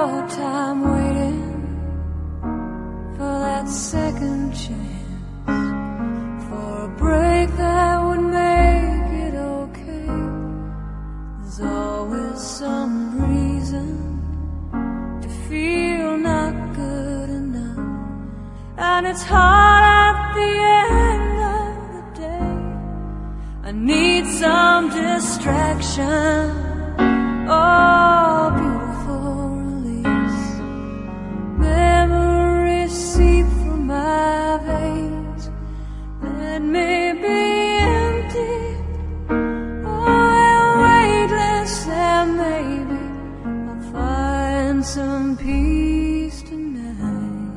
your time waiting for that second chance, for a break that would make it okay. There's always some reason to feel not good enough, and it's hard at the end of the day. I need some distraction, oh, beautiful release. Memories seep from my veins. Let me be empty, oh, weightless, and maybe I'll find some peace tonight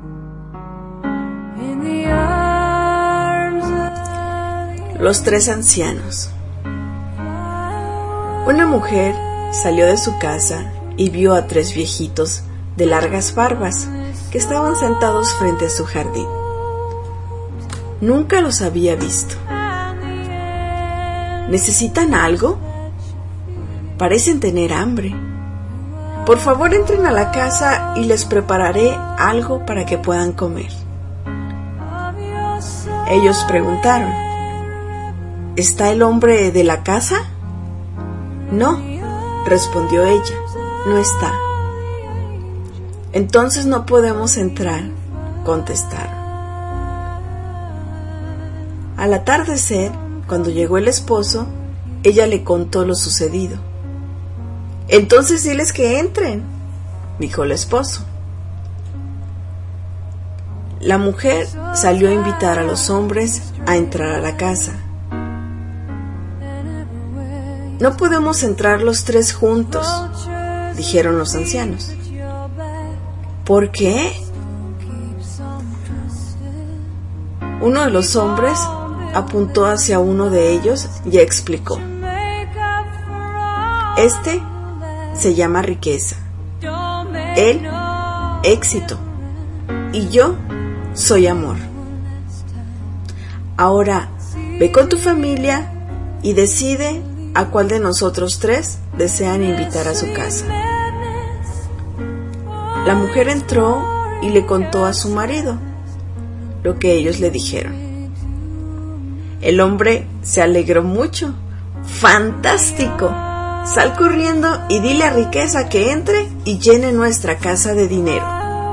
in the arms of Los tres ancianos. Una mujer salió de su casa y vio a tres viejitos de largas barbas que estaban sentados frente a su jardín. Nunca los había visto. ¿Necesitan algo? Parecen tener hambre. Por favor, entren a la casa y les prepararé algo para que puedan comer. Ellos preguntaron: ¿está el hombre de la casa? No, respondió ella, no está. Entonces no podemos entrar, contestaron. Al atardecer, cuando llegó el esposo, ella le contó lo sucedido. Entonces diles que entren, dijo el esposo. La mujer salió a invitar a los hombres a entrar a la casa. No podemos entrar los tres juntos, dijeron los ancianos. ¿Por qué? Uno de los hombres apuntó hacia uno de ellos y explicó: este se llama riqueza, él éxito y yo soy amor. Ahora ve con tu familia y decide a cuál de nosotros tres desean invitar a su casa. La mujer entró y le contó a su marido lo que ellos le dijeron. El hombre se alegró mucho. ¡Fantástico! Sal corriendo y dile a Riqueza que entre y llene nuestra casa de dinero.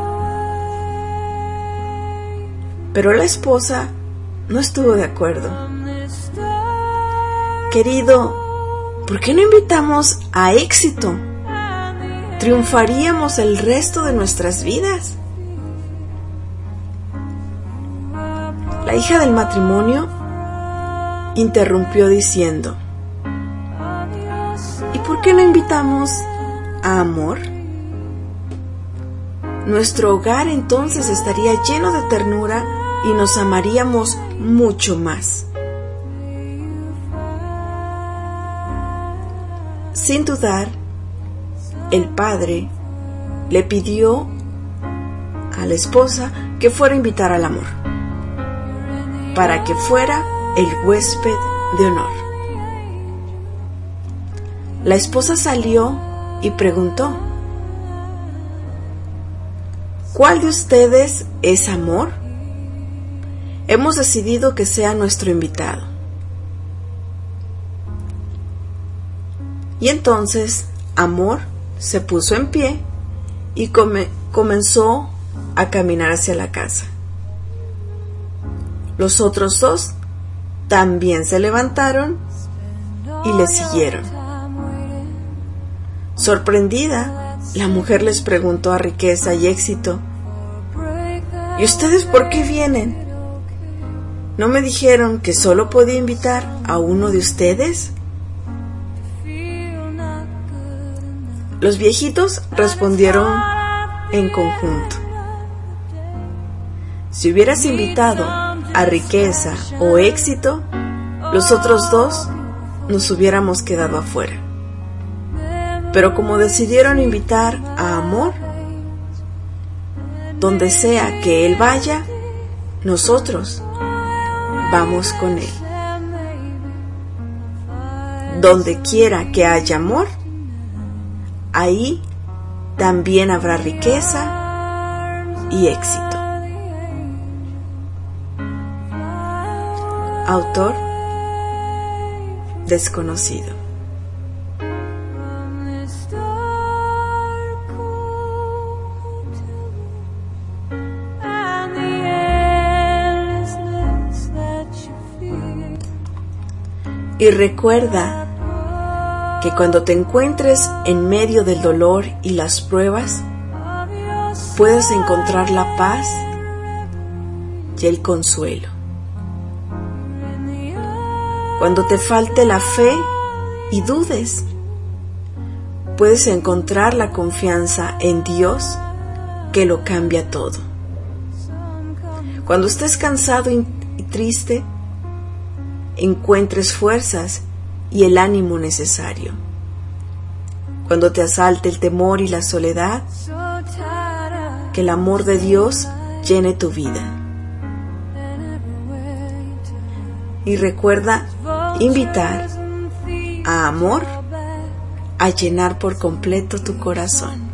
Pero la esposa no estuvo de acuerdo. Querido, ¿por qué no invitamos a Éxito? Triunfaríamos el resto de nuestras vidas. La hija del matrimonio interrumpió diciendo: ¿y por qué no invitamos a Amor? Nuestro hogar entonces estaría lleno de ternura y nos amaríamos mucho más. Sin dudar, el padre le pidió a la esposa que fuera a invitar al Amor, para que fuera el huésped de honor. La esposa salió y preguntó: ¿cuál de ustedes es Amor? Hemos decidido que sea nuestro invitado. Y entonces Amor se puso en pie y comenzó a caminar hacia la casa. Los otros dos también se levantaron y le siguieron. Sorprendida, la mujer les preguntó a Riqueza y Éxito: ¿y ustedes por qué vienen? ¿No me dijeron que solo podía invitar a uno de ustedes? Los viejitos respondieron en conjunto: si hubieras invitado a Riqueza o Éxito, los otros dos nos hubiéramos quedado afuera. Pero como decidieron invitar a Amor, donde sea que él vaya, nosotros vamos con él. Donde quiera que haya amor, ahí también habrá riqueza y éxito. Autor desconocido. Y recuerda que cuando te encuentres en medio del dolor y las pruebas, puedes encontrar la paz y el consuelo. Cuando te falte la fe y dudes, puedes encontrar la confianza en Dios que lo cambia todo. Cuando estés cansado y triste, encuentres fuerzas y el ánimo necesario. Cuando te asalte el temor y la soledad, que el amor de Dios llene tu vida. Y recuerda invitar a amor a llenar por completo tu corazón.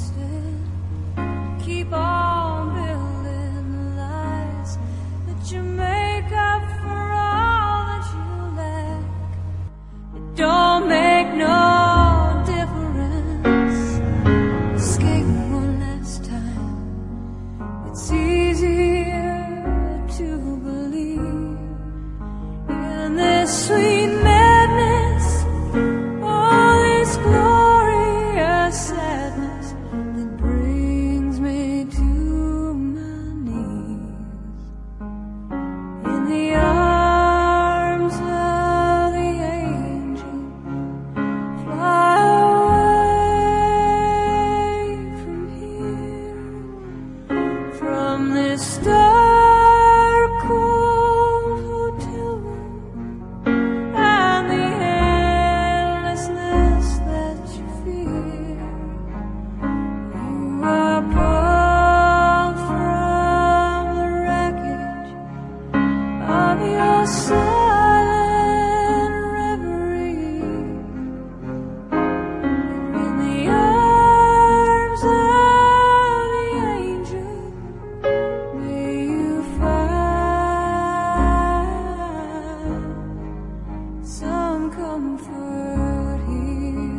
Don't make no difference. Escape one last time. It's easier to believe in this sweet madness, all this glorious sadness that brings me to my knees. In the arms of the angel, fly away from here, from this dark